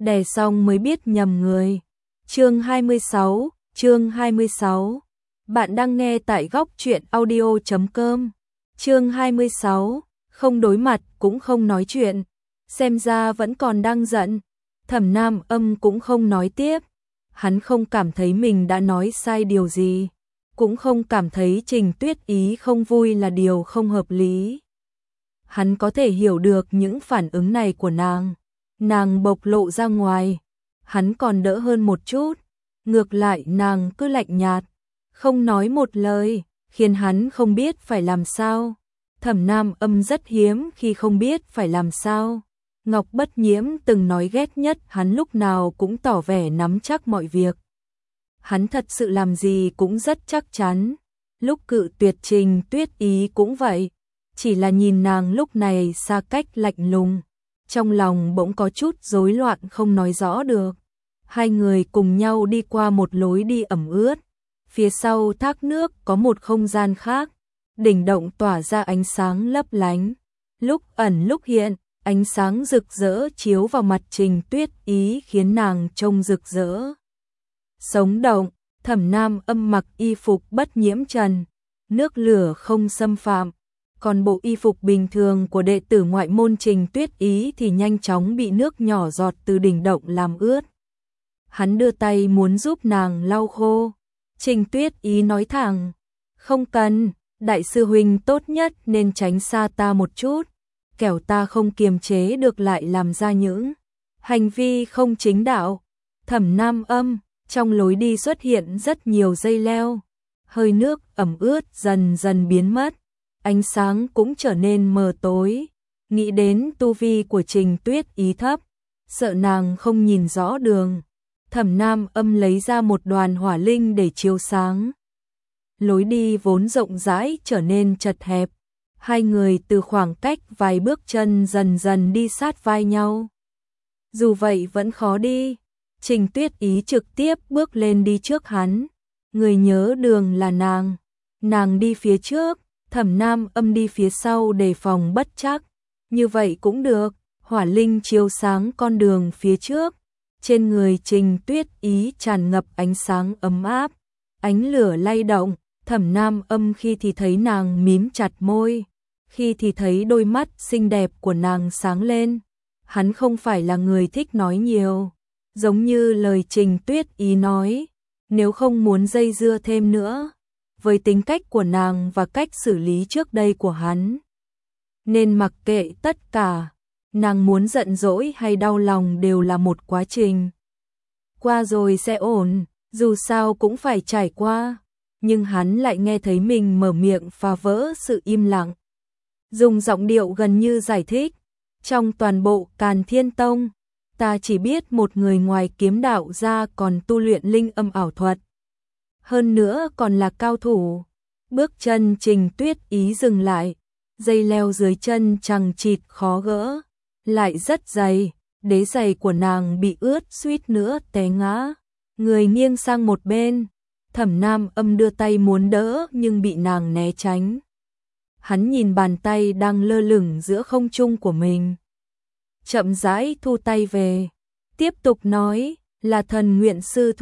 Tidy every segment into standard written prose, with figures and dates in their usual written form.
đè xong mới biết nhầm người. Chương 26. Bạn đang nghe tại góc truyện audio.com. Chương 26. Không đối mặt cũng không nói chuyện. Xem ra vẫn còn đang giận. Thẩm Nam Âm cũng không nói tiếp. Hắn không cảm thấy mình đã nói sai điều gì, cũng không cảm thấy Trình Tuyết Ý không vui là điều không hợp lý. Hắn có thể hiểu được những phản ứng này của nàng bộc lộ ra ngoài, hắn còn đỡ hơn một chút, ngược lại nàng cứ lạnh nhạt, không nói một lời, khiến hắn không biết phải làm sao. Thẩm Nam Âm rất hiếm khi không biết phải làm sao. Ngọc Bất Nhiễm từng nói ghét nhất hắn lúc nào cũng tỏ vẻ nắm chắc mọi việc. Hắn thật sự làm gì cũng rất chắc chắn. Lúc cự tuyệt Trình Tuyết Ý cũng vậy. Chỉ là nhìn nàng lúc này xa cách lạnh lùng. Trong lòng bỗng có chút rối loạn không nói rõ được. Hai người cùng nhau đi qua một lối đi ẩm ướt. Phía sau thác nước có một không gian khác. Đỉnh động tỏa ra ánh sáng lấp lánh. Lúc ẩn lúc hiện. Ánh sáng rực rỡ chiếu vào mặt Trình Tuyết Ý khiến nàng trông rực rỡ. Sống động, Thẩm Nam Âm mặc y phục bất nhiễm trần, nước lửa không xâm phạm. Còn bộ y phục bình thường của đệ tử ngoại môn Trình Tuyết Ý thì nhanh chóng bị nước nhỏ giọt từ đỉnh động làm ướt. Hắn đưa tay muốn giúp nàng lau khô. Trình Tuyết Ý nói thẳng, không cần, đại sư huynh tốt nhất nên tránh xa ta một chút. Kẻo ta không kiềm chế được lại làm ra những hành vi không chính đạo. Thẩm Nam Âm, trong lối đi xuất hiện rất nhiều dây leo, hơi nước ẩm ướt dần dần biến mất, ánh sáng cũng trở nên mờ tối. Nghĩ đến tu vi của Trình Tuyết Ý thấp, sợ nàng không nhìn rõ đường, Thẩm Nam Âm lấy ra một đoàn hỏa linh để chiếu sáng. Lối đi vốn rộng rãi trở nên chật hẹp. Hai người từ khoảng cách vài bước chân dần dần đi sát vai nhau. Dù vậy vẫn khó đi. Trình Tuyết Ý trực tiếp bước lên đi trước hắn. Người nhớ đường là nàng. Nàng đi phía trước, Thẩm Nam Âm đi phía sau đề phòng bất trắc. Như vậy cũng được. Hỏa linh chiếu sáng con đường phía trước. Trên người Trình Tuyết Ý tràn ngập ánh sáng ấm áp. Ánh lửa lay động. Thẩm Nam Âm khi thì thấy nàng mím chặt môi, khi thì thấy đôi mắt xinh đẹp của nàng sáng lên. Hắn không phải là người thích nói nhiều, giống như lời Trình Tuyết Ý nói, nếu không muốn dây dưa thêm nữa, với tính cách của nàng và cách xử lý trước đây của hắn, nên mặc kệ tất cả, nàng muốn giận dỗi hay đau lòng đều là một quá trình. Qua rồi sẽ ổn, dù sao cũng phải trải qua. Nhưng hắn lại nghe thấy mình mở miệng phá vỡ sự im lặng. Dùng giọng điệu gần như giải thích, trong toàn bộ Càn Thiên Tông, ta chỉ biết một người ngoài kiếm đạo ra còn tu luyện linh âm ảo thuật. Hơn nữa còn là cao thủ. Bước chân Trình Tuyết Ý dừng lại, dây leo dưới chân chằng chịt khó gỡ, lại rất dày, đế giày của nàng bị ướt suýt nữa té ngã, người nghiêng sang một bên. Thẩm Nam Âm đưa tay muốn đỡ nhưng bị nàng né tránh. Hắn nhìn bàn tay đang lơ lửng giữa không trung của mình, chậm rãi thu tay về, tiếp tục nói, là Thần Nguyện sư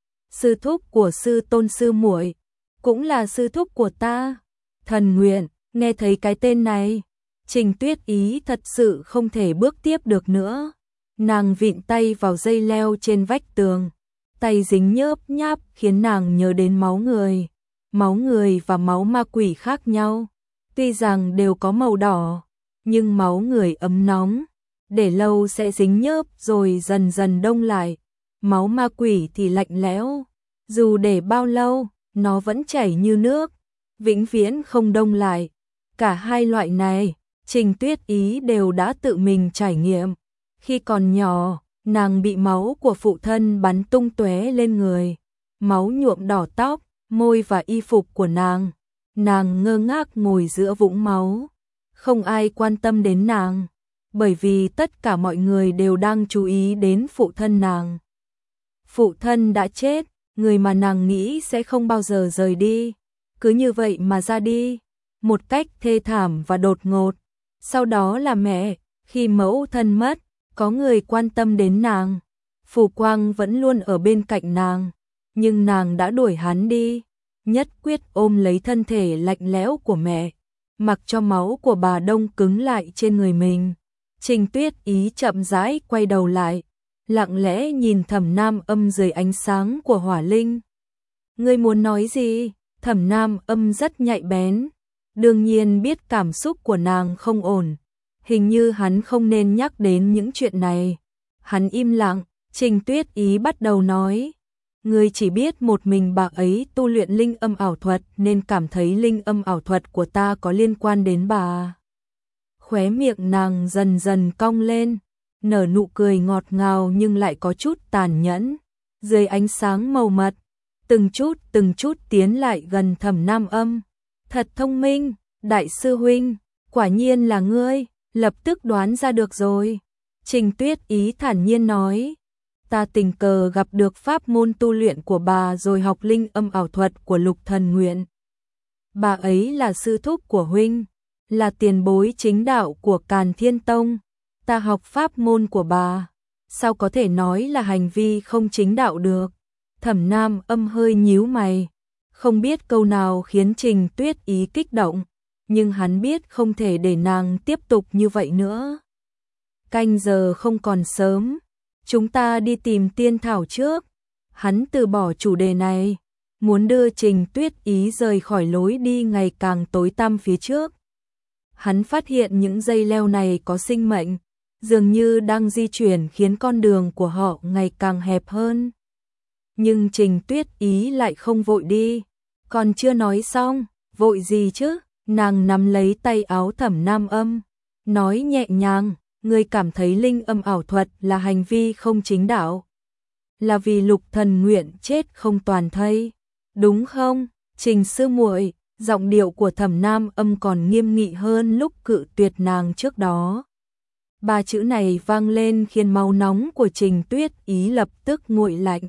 thúc của sư tôn sư muội, cũng là sư thúc của ta. Thần Nguyện, nghe thấy cái tên này, Trình Tuyết Ý thật sự không thể bước tiếp được nữa. Nàng vịn tay vào dây leo trên vách tường, tay dính nhớp nháp khiến nàng nhớ đến máu người. Máu người và máu ma quỷ khác nhau. Tuy rằng đều có màu đỏ, nhưng máu người ấm nóng, để lâu sẽ dính nhớp rồi dần dần đông lại. Máu ma quỷ thì lạnh lẽo, dù để bao lâu, nó vẫn chảy như nước, vĩnh viễn không đông lại. Cả hai loại này, Trình Tuyết Ý đều đã tự mình trải nghiệm. Khi còn nhỏ, nàng bị máu của phụ thân bắn tung tóe lên người, máu nhuộm đỏ tóc, môi và y phục của nàng. Nàng ngơ ngác ngồi giữa vũng máu, không ai quan tâm đến nàng, bởi vì tất cả mọi người đều đang chú ý đến phụ thân nàng. Phụ thân đã chết, người mà nàng nghĩ sẽ không bao giờ rời đi, cứ như vậy mà ra đi, một cách thê thảm và đột ngột. Sau đó là mẹ, khi mẫu thân mất, có người quan tâm đến nàng, Phù Quang vẫn luôn ở bên cạnh nàng, nhưng nàng đã đuổi hắn đi, nhất quyết ôm lấy thân thể lạnh lẽo của mẹ, mặc cho máu của bà đông cứng lại trên người mình. Trình Tuyết Ý chậm rãi quay đầu lại, lặng lẽ nhìn Thẩm Nam Âm dưới ánh sáng của hỏa linh. Ngươi muốn nói gì? Thẩm Nam Âm rất nhạy bén, đương nhiên biết cảm xúc của nàng không ổn, hình như hắn không nên nhắc đến những chuyện này. Hắn im lặng, Trình Tuyết Ý bắt đầu nói, ngươi chỉ biết một mình bà ấy tu luyện linh âm ảo thuật nên cảm thấy linh âm ảo thuật của ta có liên quan đến bà. Khóe miệng nàng dần dần cong lên, nở nụ cười ngọt ngào nhưng lại có chút tàn nhẫn. Dưới ánh sáng màu mật, từng chút tiến lại gần Thẩm Nam Âm. Thật thông minh, đại sư huynh, quả nhiên là ngươi, lập tức đoán ra được rồi. Trình Tuyết Ý thản nhiên nói, ta tình cờ gặp được pháp môn tu luyện của bà rồi học linh âm ảo thuật của Lục Thần Nguyện. Bà ấy là sư thúc của huynh, là tiền bối chính đạo của Càn Thiên Tông. Ta học pháp môn của bà, sao có thể nói là hành vi không chính đạo được? Thẩm Nam Âm hơi nhíu mày, không biết câu nào khiến Trình Tuyết Ý kích động, nhưng hắn biết không thể để nàng tiếp tục như vậy nữa. Canh giờ không còn sớm, chúng ta đi tìm tiên thảo trước. Hắn từ bỏ chủ đề này, muốn đưa Trình Tuyết Ý rời khỏi lối đi ngày càng tối tăm phía trước. Hắn phát hiện những dây leo này có sinh mệnh, dường như đang di chuyển khiến con đường của họ ngày càng hẹp hơn. Nhưng Trình Tuyết Ý lại không vội đi, còn chưa nói xong, vội gì chứ? Nàng nắm lấy tay áo Thẩm Nam Âm, nói nhẹ nhàng, ngươi cảm thấy linh âm ảo thuật là hành vi không chính đạo, là vì Lục Thần Nguyện chết không toàn thây, đúng không? Trình sư muội, giọng điệu của Thẩm Nam Âm còn nghiêm nghị hơn lúc cự tuyệt nàng trước đó. Ba chữ này vang lên khiến máu nóng của Trình Tuyết Ý lập tức nguội lạnh.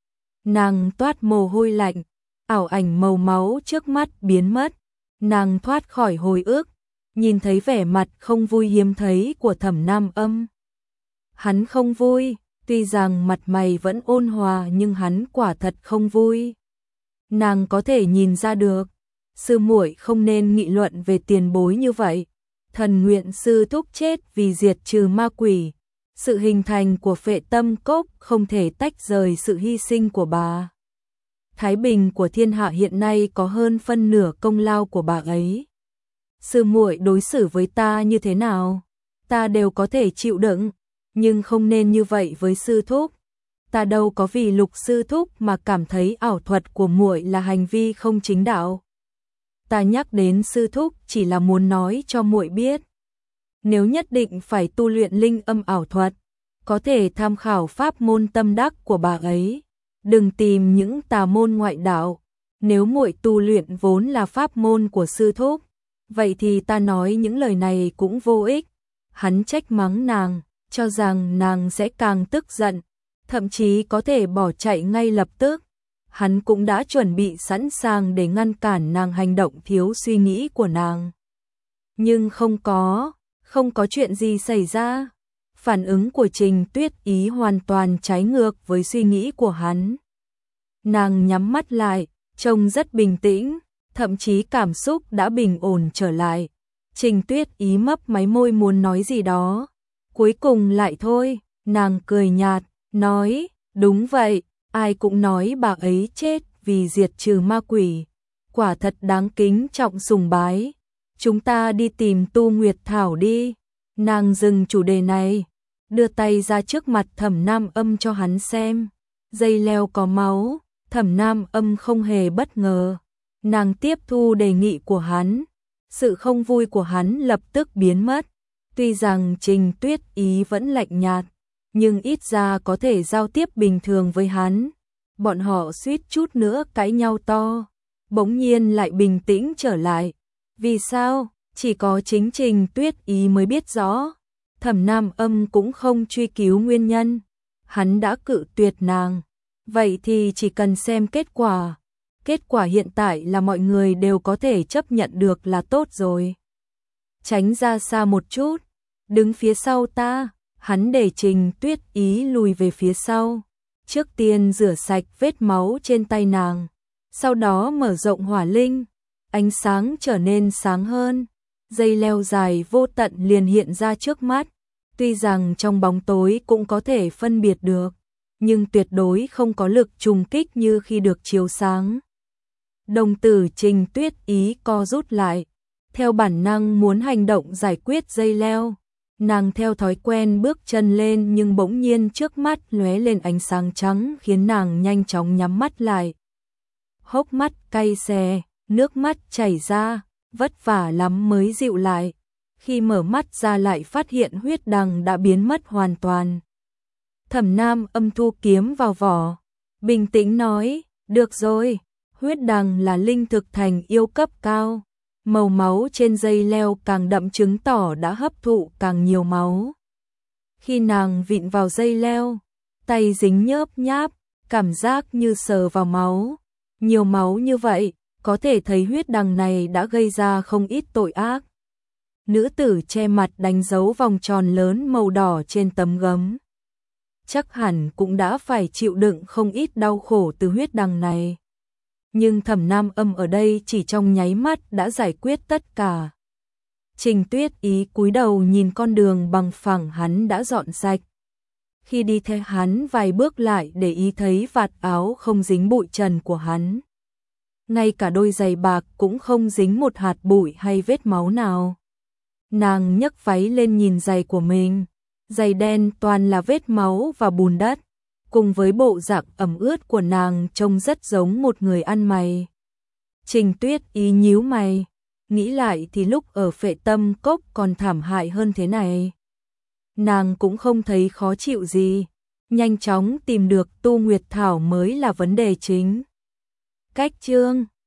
Nàng toát mồ hôi lạnh, ảo ảnh màu máu trước mắt biến mất, nàng thoát khỏi hồi ức, nhìn thấy vẻ mặt không vui hiếm thấy của Thẩm Nam Âm. Hắn không vui, tuy rằng mặt mày vẫn ôn hòa nhưng hắn quả thật không vui. Nàng có thể nhìn ra được, sư muội không nên nghị luận về tiền bối như vậy. Thần Nguyện sư thúc chết vì diệt trừ ma quỷ, sự hình thành của Phệ Tâm Cốc không thể tách rời sự hy sinh của bà. Thái bình của thiên hạ hiện nay có hơn phân nửa công lao của bà ấy. Sư muội đối xử với ta như thế nào, ta đều có thể chịu đựng, nhưng không nên như vậy với sư thúc. Ta đâu có vì Lục sư thúc mà cảm thấy ảo thuật của muội là hành vi không chính đạo. Ta nhắc đến sư thúc chỉ là muốn nói cho muội biết, nếu nhất định phải tu luyện linh âm ảo thuật, có thể tham khảo pháp môn tâm đắc của bà ấy, đừng tìm những tà môn ngoại đạo. Nếu muội tu luyện vốn là pháp môn của sư thúc, vậy thì ta nói những lời này cũng vô ích. Hắn trách mắng nàng, cho rằng nàng sẽ càng tức giận, thậm chí có thể bỏ chạy ngay lập tức. Hắn cũng đã chuẩn bị sẵn sàng để ngăn cản nàng hành động thiếu suy nghĩ của nàng. Nhưng không có chuyện gì xảy ra. Phản ứng của Trình Tuyết Ý hoàn toàn trái ngược với suy nghĩ của hắn. Nàng nhắm mắt lại, trông rất bình tĩnh, thậm chí cảm xúc đã bình ổn trở lại. Trình Tuyết Ý mấp máy môi muốn nói gì đó. Cuối cùng lại thôi, nàng cười nhạt, nói, đúng vậy, ai cũng nói bà ấy chết vì diệt trừ ma quỷ. Quả thật đáng kính trọng sùng bái. Chúng ta đi tìm Tu Nguyệt Thảo đi. Nàng dừng chủ đề này, đưa tay ra trước mặt Thẩm Nam Âm cho hắn xem. Dây leo có máu, Thẩm Nam Âm không hề bất ngờ. Nàng tiếp thu đề nghị của hắn. Sự không vui của hắn lập tức biến mất. Tuy rằng Trình Tuyết Ý vẫn lạnh nhạt, nhưng ít ra có thể giao tiếp bình thường với hắn. Bọn họ suýt chút nữa cãi nhau to, bỗng nhiên lại bình tĩnh trở lại. Vì sao? Chỉ có chính Trình Tuyết Ý mới biết rõ. Thẩm Nam Âm cũng không truy cứu nguyên nhân. Hắn đã cự tuyệt nàng. Vậy thì chỉ cần xem kết quả. Kết quả hiện tại là mọi người đều có thể chấp nhận được là tốt rồi. Tránh ra xa một chút, đứng phía sau ta. hắn để Trình Tuyết Ý lùi về phía sau, trước tiên rửa sạch vết máu trên tay nàng, sau đó mở rộng hỏa linh, ánh sáng trở nên sáng hơn, dây leo dài vô tận liền hiện ra trước mắt, tuy rằng trong bóng tối cũng có thể phân biệt được, nhưng tuyệt đối không có lực trùng kích như khi được chiếu sáng. Đồng tử Trình Tuyết Ý co rút lại, theo bản năng muốn hành động giải quyết dây leo. Nàng theo thói quen bước chân lên nhưng bỗng nhiên trước mắt lóe lên ánh sáng trắng khiến nàng nhanh chóng nhắm mắt lại. Hốc mắt cay xè, nước mắt chảy ra, vất vả lắm mới dịu lại. Khi mở mắt ra lại phát hiện huyết đằng đã biến mất hoàn toàn. Thẩm Nam Âm thu kiếm vào vỏ, bình tĩnh nói, được rồi, huyết đằng là linh thực thành yêu cấp cao. Màu máu trên dây leo càng đậm chứng tỏ đã hấp thụ càng nhiều máu. Khi nàng vịn vào dây leo, tay dính nhớp nháp, cảm giác như sờ vào máu. Nhiều máu như vậy, có thể thấy huyết đằng này đã gây ra không ít tội ác. Nữ tử che mặt đánh dấu vòng tròn lớn màu đỏ trên tấm gấm. Chắc hẳn cũng đã phải chịu đựng không ít đau khổ từ huyết đằng này. Nhưng Thẩm Nam Âm ở đây chỉ trong nháy mắt đã giải quyết tất cả. Trình Tuyết Ý cúi đầu nhìn con đường bằng phẳng hắn đã dọn sạch. Khi đi theo hắn vài bước lại để ý thấy vạt áo không dính bụi trần của hắn. Ngay cả đôi giày bạc cũng không dính một hạt bụi hay vết máu nào. Nàng nhấc váy lên nhìn giày của mình. Giày đen toàn là vết máu và bùn đất. Cùng với bộ dạng ẩm ướt của nàng trông rất giống một người ăn mày. Trình Tuyết Ý nhíu mày, nghĩ lại thì lúc ở Phệ Tâm Cốc còn thảm hại hơn thế này. Nàng cũng không thấy khó chịu gì, nhanh chóng tìm được Tu Nguyệt Thảo mới là vấn đề chính. Cách chương